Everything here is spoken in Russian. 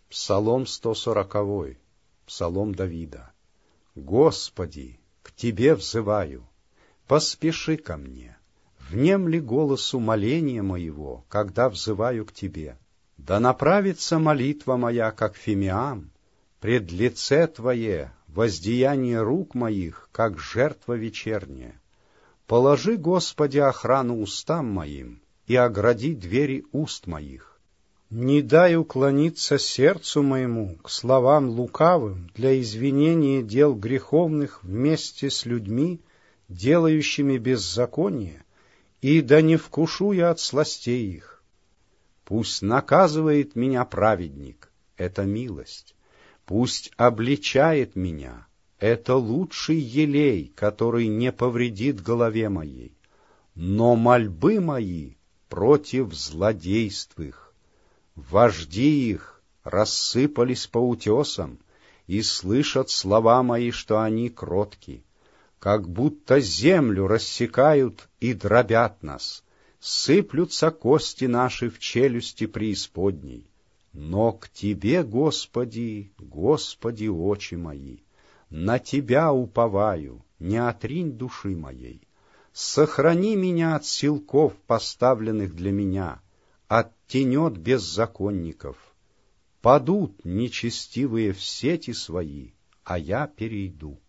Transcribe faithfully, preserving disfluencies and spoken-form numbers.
Псалом сто сороковой, псалом Давида. Господи, к Тебе взываю, поспеши ко мне. Внемли голосу моления моего, когда взываю к Тебе. Да направится молитва моя, как фимиам, пред лице Твое, воздеяние рук моих, как жертва вечерняя. Положи, Господи, охрану устам моим и огради двери уст моих. Не дай уклониться сердцу моему к словам лукавым для извинения дел греховных вместе с людьми, делающими беззаконие, и да не вкушу я от сластей их. Пусть наказывает меня праведник, это милость, пусть обличает меня, это лучший елей, который не повредит голове моей, но мольбы мои против злодейств их. Вожди их рассыпались по утесам и слышат слова мои, что они кротки, как будто землю рассекают и дробят нас, сыплются кости наши в челюсти преисподней. Но к Тебе, Господи, Господи, очи мои, на Тебя уповаю, не отринь души моей. Сохрани меня от силков, поставленных для меня, от тенет беззаконников. Падут нечестивые в сети свои, а я перейду.